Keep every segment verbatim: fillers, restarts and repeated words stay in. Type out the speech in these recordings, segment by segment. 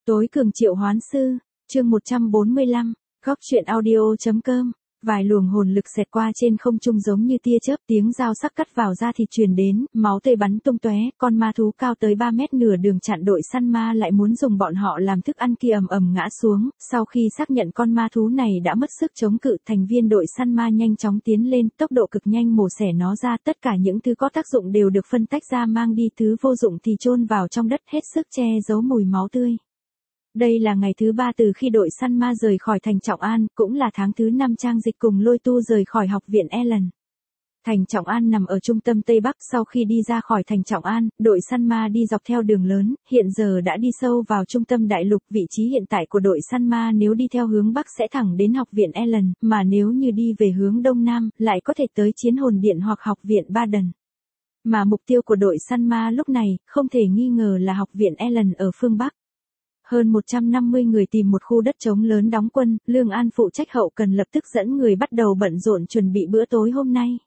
Tối cường triệu hoán sư, chương một trăm bốn mươi lăm, góc truyện audio.com. Vài luồng hồn lực xẹt qua trên không trung giống như tia chớp, tiếng dao sắc cắt vào da thịt truyền đến, máu tươi bắn tung tóe, con ma thú cao tới ba mét nửa đường chặn đội săn ma lại muốn dùng bọn họ làm thức ăn kia ầm ầm ngã xuống, sau khi xác nhận con ma thú này đã mất sức chống cự, thành viên đội săn ma nhanh chóng tiến lên, tốc độ cực nhanh mổ xẻ nó ra, tất cả những thứ có tác dụng đều được phân tách ra mang đi, thứ vô dụng thì chôn vào trong đất, hết sức che giấu mùi máu tươi. Đây là ngày thứ ba từ khi đội săn ma rời khỏi thành Trọng An, cũng là tháng thứ năm Trang Dịch cùng Lôi Tu rời khỏi học viện Ellen. Thành Trọng An nằm ở trung tâm Tây Bắc, sau khi đi ra khỏi thành Trọng An, đội săn ma đi dọc theo đường lớn, hiện giờ đã đi sâu vào trung tâm đại lục, vị trí hiện tại của đội săn ma nếu đi theo hướng Bắc sẽ thẳng đến học viện Ellen, mà nếu như đi về hướng Đông Nam, lại có thể tới Chiến hồn điện hoặc học viện Baden. Mà mục tiêu của đội săn ma lúc này, không thể nghi ngờ là học viện Ellen ở phương Bắc. Hơn một trăm năm mươi người tìm một khu đất trống lớn đóng quân, Lương An phụ trách hậu cần lập tức dẫn người bắt đầu bận rộn chuẩn bị bữa tối hôm nay.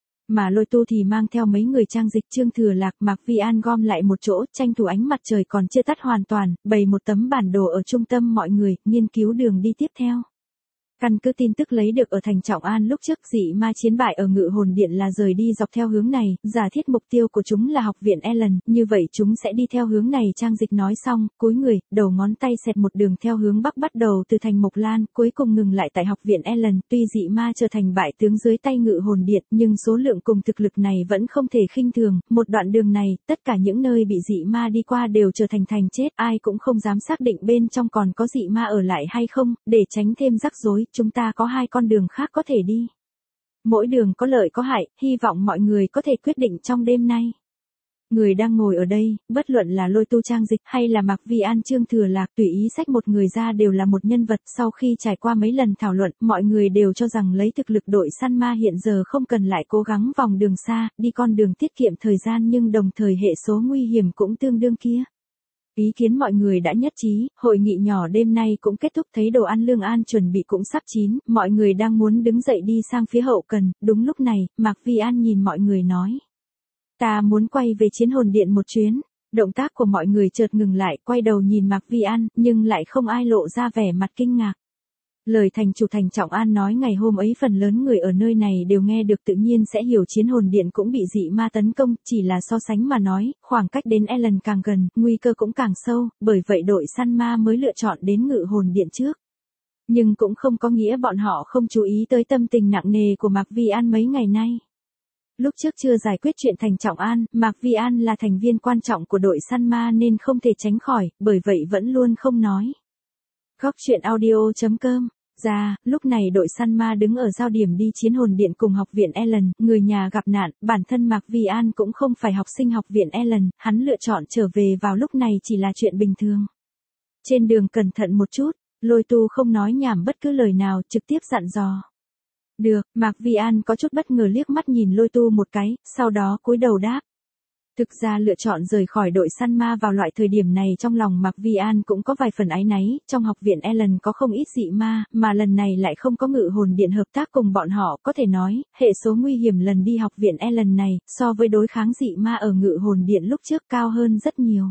Mà Lôi Tu thì mang theo mấy người Trang Dịch, Trương Thừa Lạc, Mạc Vi An gom lại một chỗ, tranh thủ ánh mặt trời còn chưa tắt hoàn toàn, bày một tấm bản đồ ở trung tâm mọi người, nghiên cứu đường đi tiếp theo. Căn cứ tin tức lấy được ở thành Trọng An lúc trước, dị ma chiến bại ở Ngự Hồn Điện là rời đi dọc theo hướng này, giả thiết mục tiêu của chúng là học viện Ellen, như vậy chúng sẽ đi theo hướng này. Trang Dịch nói xong, cúi người, đầu ngón tay xẹt một đường theo hướng bắc bắt đầu từ thành Mộc Lan, cuối cùng ngừng lại tại học viện Ellen. Tuy dị ma trở thành bại tướng dưới tay Ngự Hồn Điện, nhưng số lượng cùng thực lực này vẫn không thể khinh thường, một đoạn đường này, tất cả những nơi bị dị ma đi qua đều trở thành thành chết, ai cũng không dám xác định bên trong còn có dị ma ở lại hay không, để tránh thêm rắc rối. Chúng ta có hai con đường khác có thể đi. Mỗi đường có lợi có hại, hy vọng mọi người có thể quyết định trong đêm nay. Người đang ngồi ở đây, bất luận là Lôi Tu, Trang Dịch hay là Mạc Vi An, Trương Thừa Lạc, tùy ý xách một người ra đều là một nhân vật. Sau khi trải qua mấy lần thảo luận, mọi người đều cho rằng lấy thực lực đội săn ma hiện giờ không cần lại cố gắng vòng đường xa, đi con đường tiết kiệm thời gian nhưng đồng thời hệ số nguy hiểm cũng tương đương kia. Ý kiến mọi người đã nhất trí, hội nghị nhỏ đêm nay cũng kết thúc, thấy đồ ăn Lương An chuẩn bị cũng sắp chín, mọi người đang muốn đứng dậy đi sang phía hậu cần, đúng lúc này, Mạc Vi An nhìn mọi người nói. Ta muốn quay về Chiến hồn điện một chuyến, động tác của mọi người chợt ngừng lại, quay đầu nhìn Mạc Vi An, nhưng lại không ai lộ ra vẻ mặt kinh ngạc. Lời thành chủ thành Trọng An nói ngày hôm ấy phần lớn người ở nơi này đều nghe được, tự nhiên sẽ hiểu Chiến hồn điện cũng bị dị ma tấn công, chỉ là so sánh mà nói, khoảng cách đến Ellen càng gần, nguy cơ cũng càng sâu, bởi vậy đội săn ma mới lựa chọn đến Ngự Hồn Điện trước. Nhưng cũng không có nghĩa bọn họ không chú ý tới tâm tình nặng nề của Mạc Vi An mấy ngày nay. Lúc trước chưa giải quyết chuyện thành Trọng An, Mạc Vi An là thành viên quan trọng của đội săn ma nên không thể tránh khỏi, bởi vậy vẫn luôn không nói. Góc truyện audio.com. Ra, lúc này đội săn ma đứng ở giao điểm đi Chiến hồn điện cùng học viện Ellen, người nhà gặp nạn, bản thân Mạc Vi An cũng không phải học sinh học viện Ellen, hắn lựa chọn trở về vào lúc này chỉ là chuyện bình thường. Trên đường cẩn thận một chút, Lôi Tu không nói nhảm bất cứ lời nào, trực tiếp dặn dò. Được, Mạc Vi An có chút bất ngờ liếc mắt nhìn Lôi Tu một cái, sau đó cúi đầu đáp. Thực ra lựa chọn rời khỏi đội săn ma vào loại thời điểm này trong lòng Mạc Vi An cũng có vài phần áy náy, trong học viện Ellen có không ít dị ma, mà lần này lại không có Ngự Hồn Điện hợp tác cùng bọn họ, có thể nói, hệ số nguy hiểm lần đi học viện Ellen này, so với đối kháng dị ma ở Ngự Hồn Điện lúc trước cao hơn rất nhiều.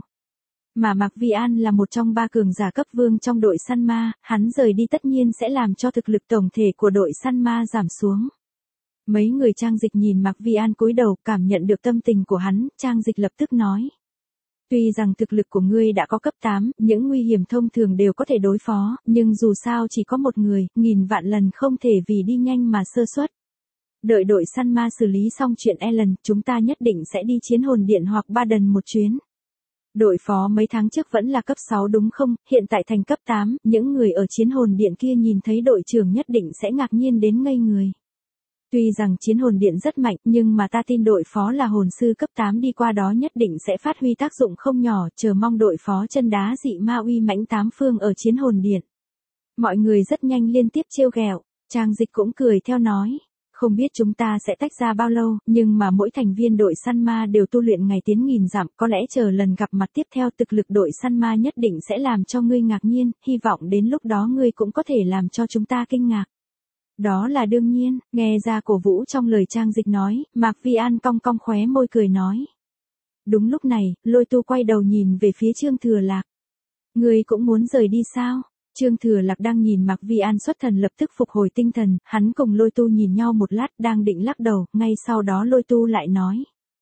Mà Mạc Vi An là một trong ba cường giả cấp vương trong đội săn ma, hắn rời đi tất nhiên sẽ làm cho thực lực tổng thể của đội săn ma giảm xuống. Mấy người Trang Dịch nhìn Mạc Vi An cúi đầu, cảm nhận được tâm tình của hắn, Trang Dịch lập tức nói. Tuy rằng thực lực của ngươi đã có cấp tám, những nguy hiểm thông thường đều có thể đối phó, nhưng dù sao chỉ có một người, nghìn vạn lần không thể vì đi nhanh mà sơ suất. Đợi đội săn ma xử lý xong chuyện Ellen, chúng ta nhất định sẽ đi Chiến hồn điện hoặc Baden một chuyến. Đội phó mấy tháng trước vẫn là cấp sáu đúng không, hiện tại thành cấp tám, những người ở Chiến hồn điện kia nhìn thấy đội trưởng nhất định sẽ ngạc nhiên đến ngây người. Tuy rằng Chiến hồn điện rất mạnh, nhưng mà ta tin đội phó là hồn sư cấp tám đi qua đó nhất định sẽ phát huy tác dụng không nhỏ, chờ mong đội phó chân đá dị ma uy mãnh tám phương ở Chiến hồn điện. Mọi người rất nhanh liên tiếp trêu ghẹo, Trang Dịch cũng cười theo nói. Không biết chúng ta sẽ tách ra bao lâu, nhưng mà mỗi thành viên đội săn ma đều tu luyện ngày tiến nghìn dặm, có lẽ chờ lần gặp mặt tiếp theo thực lực đội săn ma nhất định sẽ làm cho ngươi ngạc nhiên, hy vọng đến lúc đó ngươi cũng có thể làm cho chúng ta kinh ngạc. Đó là đương nhiên, nghe ra cổ vũ trong lời Trang Dịch nói, Mạc Vi An cong cong khóe môi cười nói. Đúng lúc này, Lôi Tu quay đầu nhìn về phía Trương Thừa Lạc. Ngươi cũng muốn rời đi sao? Trương Thừa Lạc đang nhìn Mạc Vi An xuất thần lập tức phục hồi tinh thần, hắn cùng Lôi Tu nhìn nhau một lát đang định lắc đầu, ngay sau đó Lôi Tu lại nói.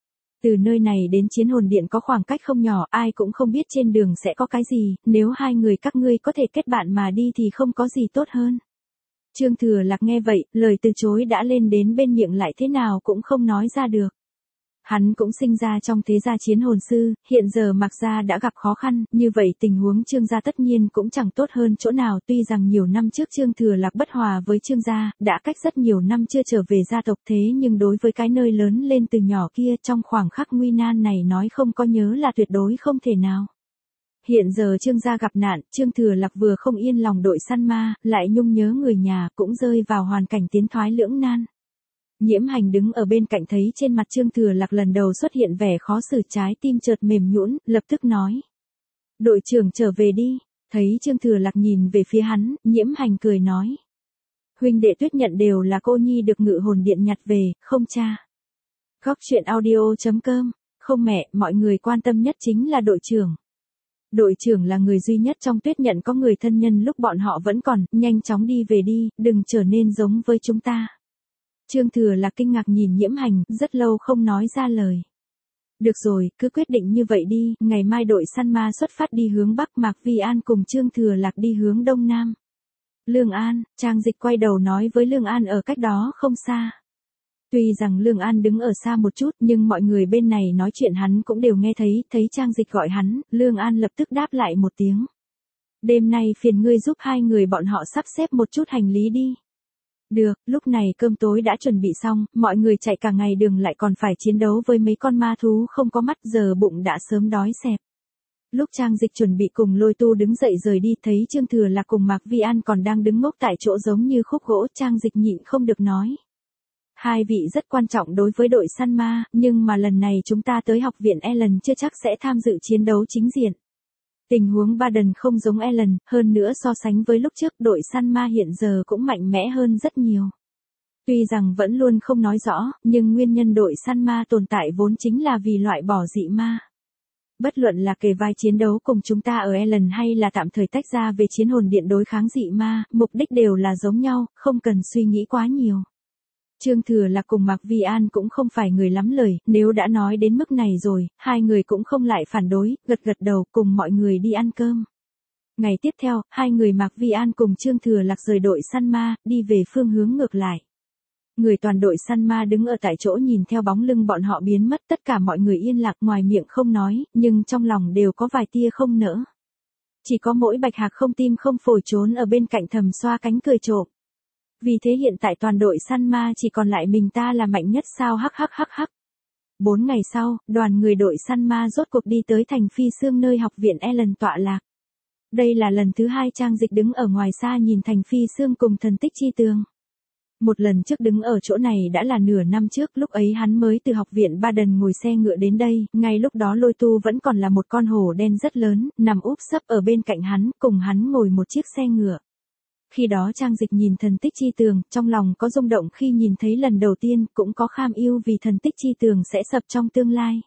Từ nơi này đến Chiến Hồn Điện có khoảng cách không nhỏ, ai cũng không biết trên đường sẽ có cái gì, nếu hai người các ngươi có thể kết bạn mà đi thì không có gì tốt hơn. Trương Thừa Lạc nghe vậy, lời từ chối đã lên đến bên miệng lại thế nào cũng không nói ra được. Hắn cũng sinh ra trong thế gia chiến hồn sư, hiện giờ Mạc gia đã gặp khó khăn, như vậy tình huống Trương gia tất nhiên cũng chẳng tốt hơn chỗ nào, tuy rằng nhiều năm trước Trương Thừa Lạc bất hòa với Trương gia, đã cách rất nhiều năm chưa trở về gia tộc, thế nhưng đối với cái nơi lớn lên từ nhỏ kia trong khoảng khắc nguy nan này nói không có nhớ là tuyệt đối không thể nào. Hiện giờ Trương gia gặp nạn, Trương Thừa Lạc vừa không yên lòng đội săn ma, lại nhung nhớ người nhà, cũng rơi vào hoàn cảnh tiến thoái lưỡng nan. Nhiễm Hành đứng ở bên cạnh thấy trên mặt Trương Thừa Lạc lần đầu xuất hiện vẻ khó xử, trái tim chợt mềm nhũn, lập tức nói. Đội trưởng trở về đi. Thấy Trương Thừa Lạc nhìn về phía hắn, Nhiễm Hành cười nói. Huynh đệ Tuyết nhận đều là cô nhi được Ngự Hồn Điện nhặt về, không cha. Góc truyện audio chấm com, không mẹ, mọi người quan tâm nhất chính là đội trưởng. Đội trưởng là người duy nhất trong Tuyết nhận có người thân nhân lúc bọn họ vẫn còn, nhanh chóng đi về đi, đừng trở nên giống với chúng ta. Trương Thừa Lạc kinh ngạc nhìn Nhiễm Hành, rất lâu không nói ra lời. Được rồi, cứ quyết định như vậy đi, ngày mai đội săn ma xuất phát đi hướng Bắc, Mạc Vi An cùng Trương Thừa Lạc đi hướng Đông Nam. Lương An, Trang Dịch quay đầu nói với Lương An ở cách đó không xa. Tuy rằng Lương An đứng ở xa một chút nhưng mọi người bên này nói chuyện hắn cũng đều nghe thấy, thấy Trang Dịch gọi hắn, Lương An lập tức đáp lại một tiếng. Đêm nay phiền ngươi giúp hai người bọn họ sắp xếp một chút hành lý đi. Được, lúc này cơm tối đã chuẩn bị xong, mọi người chạy cả ngày đường lại còn phải chiến đấu với mấy con ma thú không có mắt, giờ bụng đã sớm đói xẹp. Lúc Trang Dịch chuẩn bị cùng Lôi Tu đứng dậy rời đi, thấy Trương Thừa Lạc cùng Mạc Vi An còn đang đứng ngốc tại chỗ giống như khúc gỗ, Trang Dịch nhịn không được nói. Hai vị rất quan trọng đối với đội săn ma, nhưng mà lần này chúng ta tới học viện Ellen chưa chắc sẽ tham dự chiến đấu chính diện. Tình huống Baden không giống Ellen, hơn nữa so sánh với lúc trước đội săn ma hiện giờ cũng mạnh mẽ hơn rất nhiều. Tuy rằng vẫn luôn không nói rõ, nhưng nguyên nhân đội săn ma tồn tại vốn chính là vì loại bỏ dị ma. Bất luận là kề vai chiến đấu cùng chúng ta ở Ellen hay là tạm thời tách ra về chiến hồn điện đối kháng dị ma, mục đích đều là giống nhau, không cần suy nghĩ quá nhiều. Trương Thừa Lạc cùng Mạc Vi An cũng không phải người lắm lời, nếu đã nói đến mức này rồi, hai người cũng không lại phản đối, gật gật đầu cùng mọi người đi ăn cơm. Ngày tiếp theo, hai người Mạc Vi An cùng Trương Thừa Lạc rời đội săn ma, đi về phương hướng ngược lại. Người toàn đội săn ma đứng ở tại chỗ nhìn theo bóng lưng bọn họ biến mất, tất cả mọi người yên lặng, ngoài miệng không nói, nhưng trong lòng đều có vài tia không nỡ. Chỉ có mỗi Bạch Hạc không tim không phổi trốn ở bên cạnh thầm xoa cánh cười trộm. Vì thế hiện tại toàn đội săn ma chỉ còn lại mình ta là mạnh nhất sao, hắc hắc hắc hắc. Bốn ngày sau, đoàn người đội săn ma rốt cuộc đi tới thành Phi Sương nơi học viện Ellen tọa lạc. Đây là lần thứ hai Trang Dịch đứng ở ngoài xa nhìn thành Phi Sương cùng thần tích chi tường. Một lần trước đứng ở chỗ này đã là nửa năm trước, lúc ấy hắn mới từ học viện Baden ngồi xe ngựa đến đây, ngay lúc đó Lôi Tu vẫn còn là một con hổ đen rất lớn, nằm úp sấp ở bên cạnh hắn, cùng hắn ngồi một chiếc xe ngựa. Khi đó Trang Dịch nhìn thần tích chi tường, trong lòng có rung động khi nhìn thấy lần đầu tiên, cũng có kham yêu vì thần tích chi tường sẽ sập trong tương lai.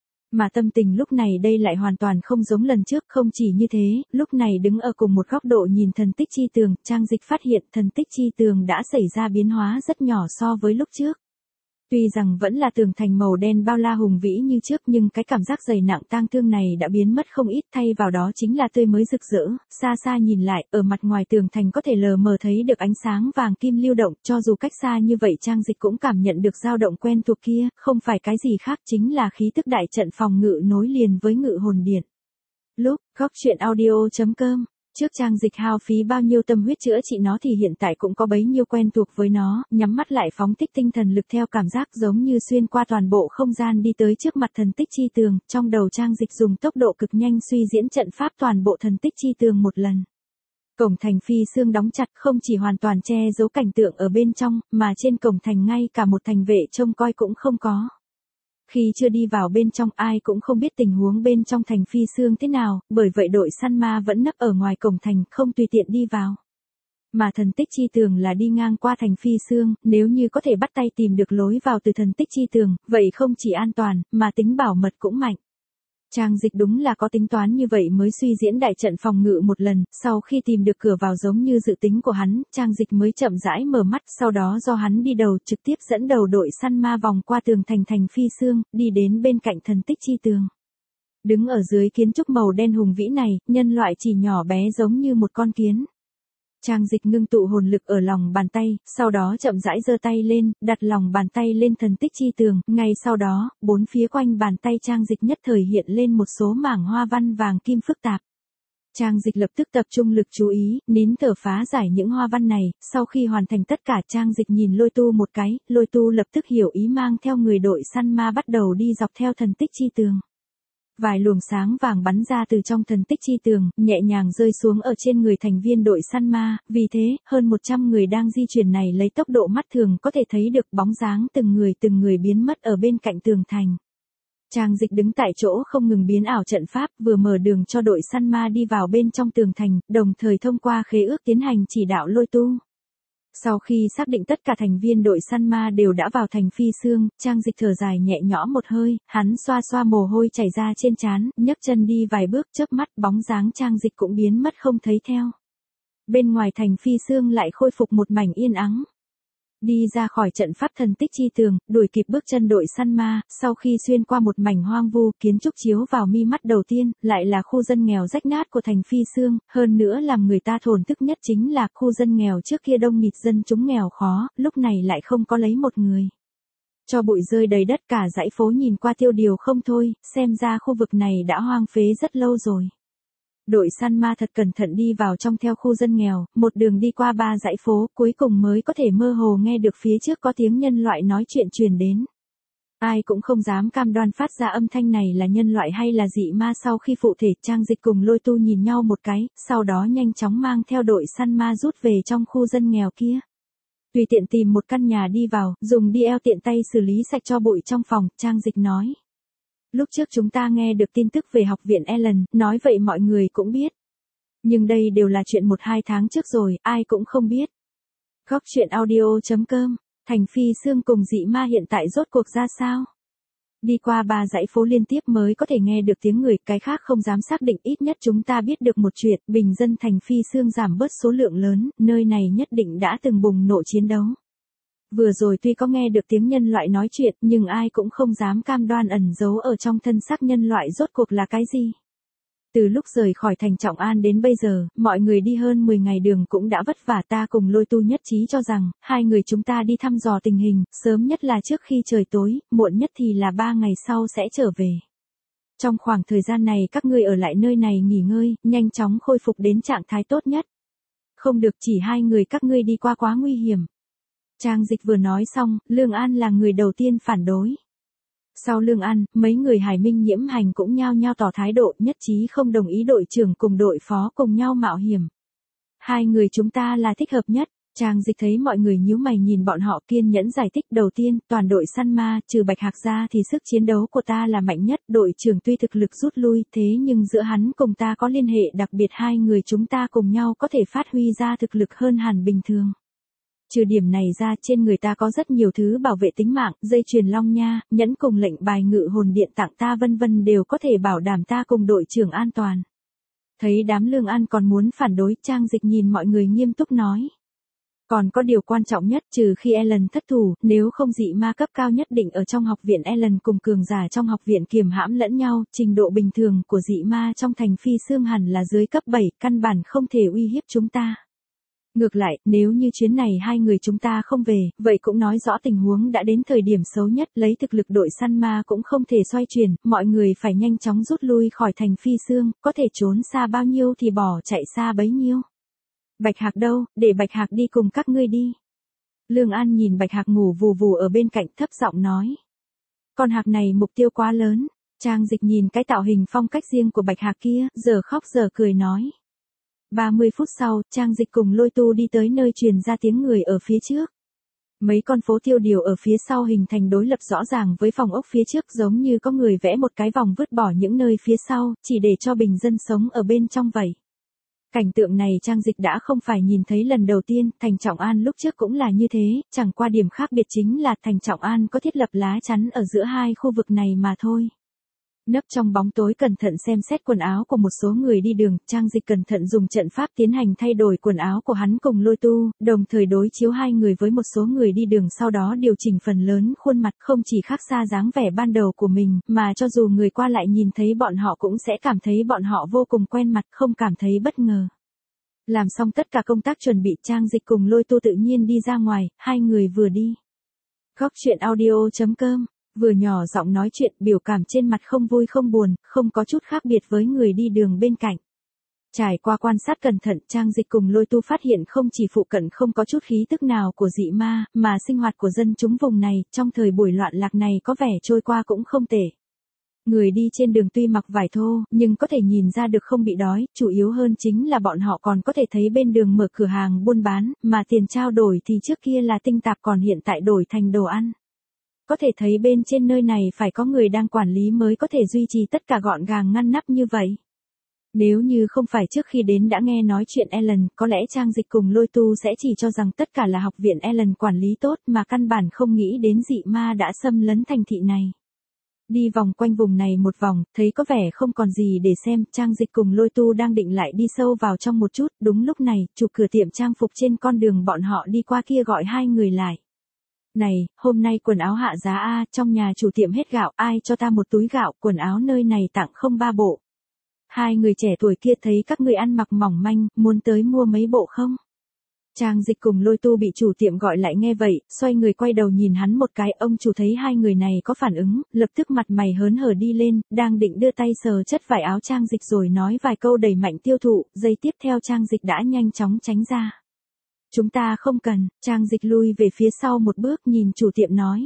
Mà tâm tình lúc này đây lại hoàn toàn không giống lần trước, không chỉ như thế, lúc này đứng ở cùng một góc độ nhìn thần tích chi tường, Trang Dịch phát hiện thần tích chi tường đã xảy ra biến hóa rất nhỏ so với lúc trước. Tuy rằng vẫn là tường thành màu đen bao la hùng vĩ như trước nhưng cái cảm giác dày nặng tang thương này đã biến mất không ít, thay vào đó chính là tươi mới rực rỡ, xa xa nhìn lại, ở mặt ngoài tường thành có thể lờ mờ thấy được ánh sáng vàng kim lưu động, cho dù cách xa như vậy Trang Dịch cũng cảm nhận được dao động quen thuộc kia, không phải cái gì khác chính là khí tức đại trận phòng ngự nối liền với Ngự Hồn Điện. Lúc, góc truyện audio chấm com. Trước Trang Dịch hao phí bao nhiêu tâm huyết chữa trị nó thì hiện tại cũng có bấy nhiêu quen thuộc với nó, nhắm mắt lại phóng thích tinh thần lực theo cảm giác giống như xuyên qua toàn bộ không gian đi tới trước mặt thần tích chi tường, trong đầu Trang Dịch dùng tốc độ cực nhanh suy diễn trận pháp toàn bộ thần tích chi tường một lần. Cổng thành Phi Sương đóng chặt, không chỉ hoàn toàn che giấu cảnh tượng ở bên trong, mà trên cổng thành ngay cả một thành vệ trông coi cũng không có. Khi chưa đi vào bên trong ai cũng không biết tình huống bên trong thành Phi Sương thế nào, bởi vậy đội săn ma vẫn nấp ở ngoài cổng thành, không tùy tiện đi vào. Mà thần tích chi tường là đi ngang qua thành Phi Sương, nếu như có thể bắt tay tìm được lối vào từ thần tích chi tường, vậy không chỉ an toàn, mà tính bảo mật cũng mạnh. Trang Dịch đúng là có tính toán như vậy mới suy diễn đại trận phòng ngự một lần, sau khi tìm được cửa vào giống như dự tính của hắn, Trang Dịch mới chậm rãi mở mắt, sau đó do hắn đi đầu trực tiếp dẫn đầu đội săn ma vòng qua tường thành thành Phi Xương, đi đến bên cạnh thần tích chi tường. Đứng ở dưới kiến trúc màu đen hùng vĩ này, nhân loại chỉ nhỏ bé giống như một con kiến. Trang Dịch ngưng tụ hồn lực ở lòng bàn tay, sau đó chậm rãi giơ tay lên, đặt lòng bàn tay lên thần tích chi tường, ngay sau đó, bốn phía quanh bàn tay Trang Dịch nhất thời hiện lên một số mảng hoa văn vàng kim phức tạp. Trang Dịch lập tức tập trung lực chú ý, nín thở phá giải những hoa văn này, sau khi hoàn thành tất cả Trang Dịch nhìn Lôi Tu một cái, Lôi Tu lập tức hiểu ý mang theo người đội săn ma bắt đầu đi dọc theo thần tích chi tường. Vài luồng sáng vàng bắn ra từ trong thần tích chi tường, nhẹ nhàng rơi xuống ở trên người thành viên đội săn ma, vì thế, hơn một trăm người đang di chuyển này lấy tốc độ mắt thường có thể thấy được bóng dáng từng người từng người biến mất ở bên cạnh tường thành. Trang Dịch đứng tại chỗ không ngừng biến ảo trận pháp, vừa mở đường cho đội săn ma đi vào bên trong tường thành, đồng thời thông qua khế ước tiến hành chỉ đạo Lôi Tu. Sau khi xác định tất cả thành viên đội săn ma đều đã vào thành Phi Xương, Trang Dịch thở dài nhẹ nhõm một hơi, hắn xoa xoa mồ hôi chảy ra trên trán, nhấc chân đi vài bước, chớp mắt bóng dáng Trang Dịch cũng biến mất không thấy theo. Bên ngoài thành Phi Xương lại khôi phục một mảnh yên ắng. Đi ra khỏi trận pháp thần tích chi tường, đuổi kịp bước chân đội săn ma, sau khi xuyên qua một mảnh hoang vu, kiến trúc chiếu vào mi mắt đầu tiên, lại là khu dân nghèo rách nát của thành Phi Xương, hơn nữa làm người ta thổn thức nhất chính là khu dân nghèo trước kia đông nghịt dân chúng nghèo khó, lúc này lại không có lấy một người. Cho bụi rơi đầy đất, cả dãy phố nhìn qua tiêu điều không thôi, xem ra khu vực này đã hoang phế rất lâu rồi. Đội săn ma thật cẩn thận đi vào trong theo khu dân nghèo, một đường đi qua ba dãy phố, cuối cùng mới có thể mơ hồ nghe được phía trước có tiếng nhân loại nói chuyện truyền đến. Ai cũng không dám cam đoan phát ra âm thanh này là nhân loại hay là dị ma. Sau khi phụ thể, Trang Dịch cùng Lôi Tu nhìn nhau một cái, sau đó nhanh chóng mang theo đội săn ma rút về trong khu dân nghèo kia. Tùy tiện tìm một căn nhà đi vào, dùng đi eo tiện tay xử lý sạch cho bụi trong phòng, Trang Dịch nói. Lúc trước chúng ta nghe được tin tức về học viện Ellen, nói vậy mọi người cũng biết. Nhưng đây đều là chuyện một hai tháng trước rồi, ai cũng không biết. Góc truyện audio chấm com, thành Phi Xương cùng dị ma hiện tại rốt cuộc ra sao? Đi qua ba dãy phố liên tiếp mới có thể nghe được tiếng người, cái khác không dám xác định, ít nhất chúng ta biết được một chuyện, bình dân thành Phi Xương giảm bớt số lượng lớn, nơi này nhất định đã từng bùng nổ chiến đấu. Vừa rồi tuy có nghe được tiếng nhân loại nói chuyện, nhưng ai cũng không dám cam đoan ẩn giấu ở trong thân xác nhân loại rốt cuộc là cái gì. Từ lúc rời khỏi thành Trọng An đến bây giờ, mọi người đi hơn mười ngày đường cũng đã vất vả, ta cùng Lôi Tu nhất trí cho rằng, hai người chúng ta đi thăm dò tình hình, sớm nhất là trước khi trời tối, muộn nhất thì là ba ngày sau sẽ trở về. Trong khoảng thời gian này các ngươi ở lại nơi này nghỉ ngơi, nhanh chóng khôi phục đến trạng thái tốt nhất. Không được chỉ hai người các ngươi đi qua quá nguy hiểm. Trang Dịch vừa nói xong, Lương An là người đầu tiên phản đối. Sau Lương An, mấy người Hải Minh Nhiễm Hành cũng nhao nhao tỏ thái độ, nhất trí không đồng ý đội trưởng cùng đội phó cùng nhau mạo hiểm. Hai người chúng ta là thích hợp nhất. Trang Dịch thấy mọi người nhíu mày nhìn bọn họ, kiên nhẫn giải thích. Đầu tiên, toàn đội săn ma, trừ Bạch Hạc ra thì sức chiến đấu của ta là mạnh nhất. Đội trưởng tuy thực lực rút lui, thế nhưng giữa hắn cùng ta có liên hệ đặc biệt, hai người chúng ta cùng nhau có thể phát huy ra thực lực hơn hẳn bình thường. Trừ điểm này ra, trên người ta có rất nhiều thứ bảo vệ tính mạng, dây chuyền long nha, nhẫn cùng lệnh bài ngự hồn điện tặng ta vân vân đều có thể bảo đảm ta cùng đội trưởng an toàn. Thấy đám Lương An còn muốn phản đối, Trang Dịch nhìn mọi người nghiêm túc nói. Còn có điều quan trọng nhất, trừ khi Ellen thất thủ, nếu không dị ma cấp cao nhất định ở trong học viện Ellen cùng cường giả trong học viện kiềm hãm lẫn nhau, trình độ bình thường của dị ma trong thành Phi Xương hẳn là dưới cấp bảy, căn bản không thể uy hiếp chúng ta. Ngược lại, nếu như chuyến này hai người chúng ta không về, vậy cũng nói rõ tình huống đã đến thời điểm xấu nhất, lấy thực lực đội săn ma cũng không thể xoay chuyển, mọi người phải nhanh chóng rút lui khỏi thành Phi Xương, có thể trốn xa bao nhiêu thì bỏ chạy xa bấy nhiêu. Bạch Hạc đâu, để Bạch Hạc đi cùng các ngươi đi. Lương An nhìn Bạch Hạc ngủ vù vù ở bên cạnh, thấp giọng nói. Con Hạc này mục tiêu quá lớn. Trang Dịch nhìn cái tạo hình phong cách riêng của Bạch Hạc kia, giờ khóc giờ cười nói. ba mươi phút sau, Trang Dịch cùng Lôi Tu đi tới nơi truyền ra tiếng người ở phía trước. Mấy con phố tiêu điều ở phía sau hình thành đối lập rõ ràng với phòng ốc phía trước, giống như có người vẽ một cái vòng vứt bỏ những nơi phía sau, chỉ để cho bình dân sống ở bên trong vậy. Cảnh tượng này Trang Dịch đã không phải nhìn thấy lần đầu tiên, thành Trọng An lúc trước cũng là như thế, chẳng qua điểm khác biệt chính là thành Trọng An có thiết lập lá chắn ở giữa hai khu vực này mà thôi. Nấp trong bóng tối cẩn thận xem xét quần áo của một số người đi đường, Trang Dịch cẩn thận dùng trận pháp tiến hành thay đổi quần áo của hắn cùng Lôi Tu, đồng thời đối chiếu hai người với một số người đi đường, sau đó điều chỉnh phần lớn khuôn mặt, không chỉ khác xa dáng vẻ ban đầu của mình, mà cho dù người qua lại nhìn thấy bọn họ cũng sẽ cảm thấy bọn họ vô cùng quen mặt, không cảm thấy bất ngờ. Làm xong tất cả công tác chuẩn bị, Trang Dịch cùng Lôi Tu tự nhiên đi ra ngoài, hai người vừa đi. Góc truyện audio chấm com vừa nhỏ giọng nói chuyện, biểu cảm trên mặt không vui không buồn, không có chút khác biệt với người đi đường bên cạnh. Trải qua quan sát cẩn thận, Trang Dịch cùng Lôi Tu phát hiện không chỉ phụ cận không có chút khí tức nào của dị ma, mà sinh hoạt của dân chúng vùng này, trong thời buổi loạn lạc này có vẻ trôi qua cũng không tệ. Người đi trên đường tuy mặc vải thô, nhưng có thể nhìn ra được không bị đói, chủ yếu hơn chính là bọn họ còn có thể thấy bên đường mở cửa hàng buôn bán, mà tiền trao đổi thì trước kia là tinh tạp còn hiện tại đổi thành đồ ăn. Có thể thấy bên trên nơi này phải có người đang quản lý mới có thể duy trì tất cả gọn gàng ngăn nắp như vậy. Nếu như không phải trước khi đến đã nghe nói chuyện Ellen, có lẽ Trang Dịch cùng Lôi Tu sẽ chỉ cho rằng tất cả là học viện Ellen quản lý tốt mà căn bản không nghĩ đến dị ma đã xâm lấn thành thị này. Đi vòng quanh vùng này một vòng, thấy có vẻ không còn gì để xem, Trang Dịch cùng Lôi Tu đang định lại đi sâu vào trong một chút, đúng lúc này, chủ cửa tiệm trang phục trên con đường bọn họ đi qua kia gọi hai người lại. Này, hôm nay quần áo hạ giá a, trong nhà chủ tiệm hết gạo, ai cho ta một túi gạo, quần áo nơi này tặng không ba bộ. Hai người trẻ tuổi kia thấy các người ăn mặc mỏng manh, muốn tới mua mấy bộ không? Trang Dịch cùng Lôi Tu bị chủ tiệm gọi lại nghe vậy, xoay người quay đầu nhìn hắn một cái, ông chủ thấy hai người này có phản ứng, lập tức mặt mày hớn hở đi lên, đang định đưa tay sờ chất vải áo Trang Dịch rồi nói vài câu đẩy mạnh tiêu thụ, giây tiếp theo Trang Dịch đã nhanh chóng tránh ra. Chúng ta không cần, Trang Dịch lui về phía sau một bước nhìn chủ tiệm nói.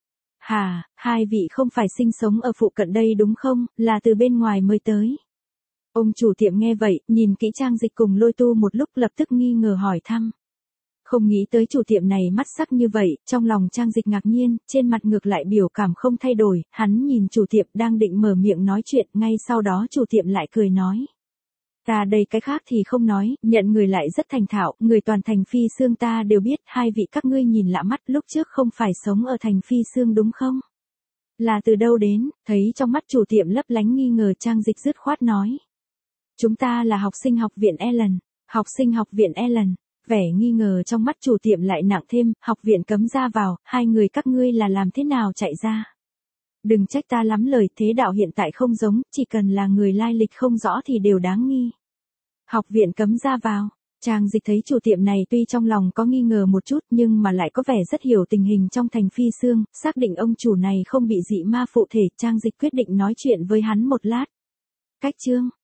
Hà, hai vị không phải sinh sống ở phụ cận đây đúng không, là từ bên ngoài mới tới. Ông chủ tiệm nghe vậy, nhìn kỹ Trang Dịch cùng Lôi Tu một lúc lập tức nghi ngờ hỏi thăm. Không nghĩ tới chủ tiệm này mắt sắc như vậy, trong lòng Trang Dịch ngạc nhiên, trên mặt ngược lại biểu cảm không thay đổi, hắn nhìn chủ tiệm đang định mở miệng nói chuyện, ngay sau đó chủ tiệm lại cười nói. Ta đây cái khác thì không nói, nhận người lại rất thành thạo, người toàn thành Phi Xương ta đều biết, hai vị các ngươi nhìn lạ mắt, lúc trước không phải sống ở thành Phi Xương đúng không? Là từ đâu đến, thấy trong mắt chủ tiệm lấp lánh nghi ngờ, Trang Dịch dứt khoát nói. Chúng ta là học sinh học viện Ellen, học sinh học viện Ellen, vẻ nghi ngờ trong mắt chủ tiệm lại nặng thêm, học viện cấm ra vào, hai người các ngươi là làm thế nào chạy ra? Đừng trách ta lắm lời, thế đạo hiện tại không giống, chỉ cần là người lai lịch không rõ thì đều đáng nghi. Học viện cấm ra vào, Trang Dịch thấy chủ tiệm này tuy trong lòng có nghi ngờ một chút nhưng mà lại có vẻ rất hiểu tình hình trong thành Phi Xương, xác định ông chủ này không bị dị ma phụ thể, Trang Dịch quyết định nói chuyện với hắn một lát. Cách chương